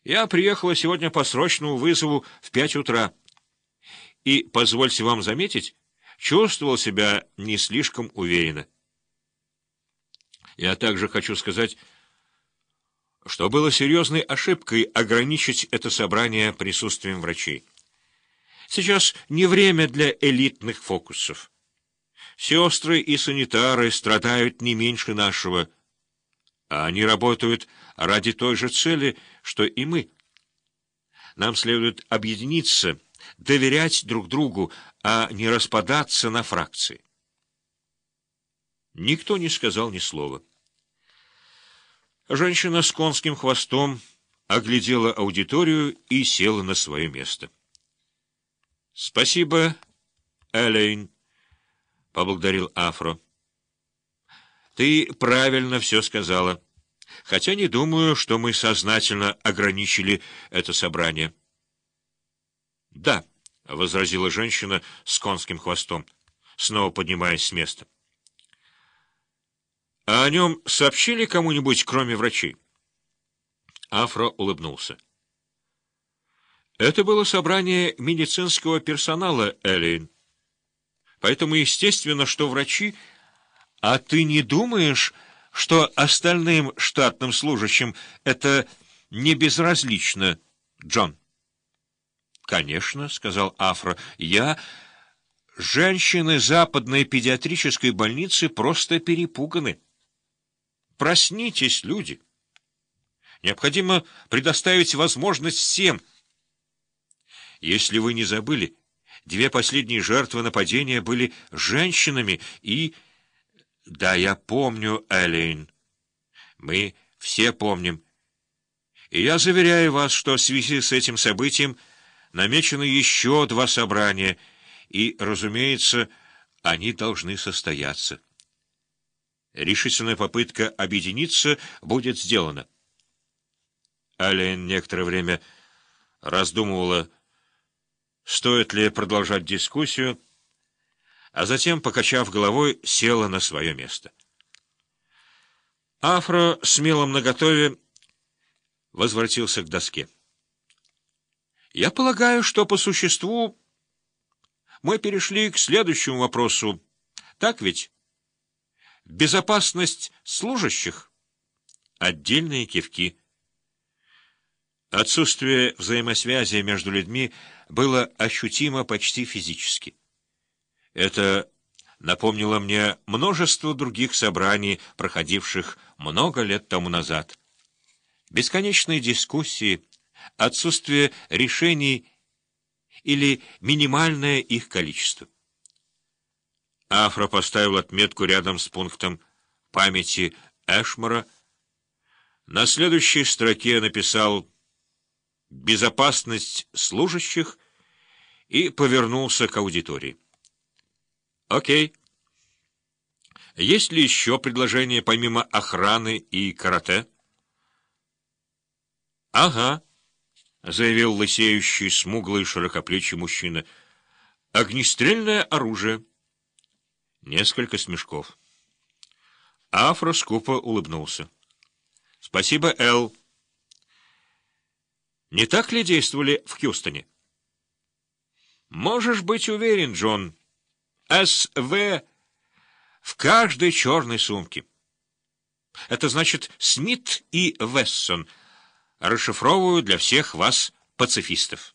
Я приехала сегодня по срочному вызову в 5 утра. И, позвольте вам заметить, чувствовал себя не слишком уверенно. Я также хочу сказать, что было серьезной ошибкой ограничить это собрание присутствием врачей. Сейчас не время для элитных фокусов. Сестры и санитары страдают не меньше нашего, а они работают ради той же цели, что и мы. Нам следует объединиться, доверять друг другу, а не распадаться на фракции. Никто не сказал ни слова. Женщина с конским хвостом оглядела аудиторию и села на свое место. — Спасибо, Элейн, — поблагодарил Афро. — Ты правильно все сказала, хотя не думаю, что мы сознательно ограничили это собрание. — Да, — возразила женщина с конским хвостом, снова поднимаясь с места. — А о нем сообщили кому-нибудь, кроме врачей? Афро улыбнулся. Это было собрание медицинского персонала, Элейн. Поэтому естественно, что врачи... А ты не думаешь, что остальным штатным служащим это не безразлично, Джон? Конечно, — сказал Афро, — Женщины западной педиатрической больницы просто перепуганы. Проснитесь, люди. Необходимо предоставить возможность всем. Если вы не забыли, 2 последние жертвы нападения были женщинами и... Да, я помню, Элейн. Мы все помним. И я заверяю вас, что в связи с этим событием намечено еще 2 собрания, и, разумеется, они должны состояться. Решительная попытка объединиться будет сделана. Элейн некоторое время раздумывала, стоит ли продолжать дискуссию, а затем, покачав головой, села на свое место. Афро, смело наготове, возвратился к доске. Я полагаю, что по существу мы перешли к следующему вопросу. Так ведь? Безопасность служащих? Отдельные кивки. Отсутствие взаимосвязи между людьми было ощутимо почти физически. Это напомнило мне множество других собраний, проходивших много лет тому назад. Бесконечные дискуссии, отсутствие решений или минимальное их количество. Афро поставил отметку рядом с пунктом памяти Эшмора. На следующей строке написал «Безопасность служащих» и повернулся к аудитории. Окей. Есть ли еще предложения помимо охраны и карате? Ага, заявил лысеющий, смуглый, широкоплечий мужчина. Огнестрельное оружие. Несколько смешков. Афро скупо улыбнулся. Спасибо, Эл. Не так ли действовали в Хьюстоне? Можешь быть уверен, Джон. СВ в каждой черной сумке. Это значит Смит и Вессон. Расшифровываю для всех вас, пацифистов.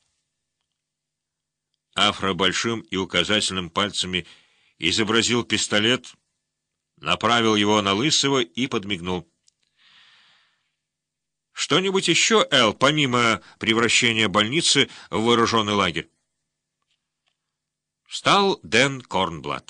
Афро большим и указательным пальцами изобразил пистолет, направил его на Лысого и подмигнул. Что-нибудь еще, Эл, помимо превращения больницы в вооруженный лагерь? Встал Дэн Корнблат.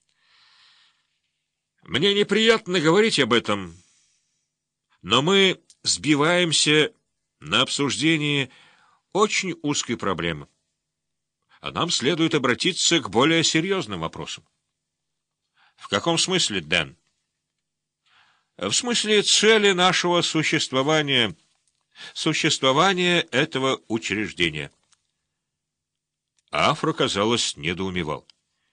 Мне неприятно говорить об этом, но мы сбиваемся на обсуждении очень узкой проблемы, а нам следует обратиться к более серьезным вопросам. В каком смысле, Дэн? В смысле цели нашего существования, существования этого учреждения. Афро, казалось, недоумевал.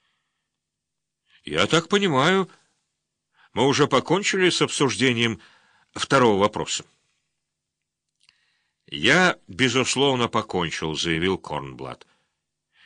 «Я так понимаю, мы уже покончили с обсуждением второго вопроса». «Я, безусловно, покончил», — заявил Корнблат.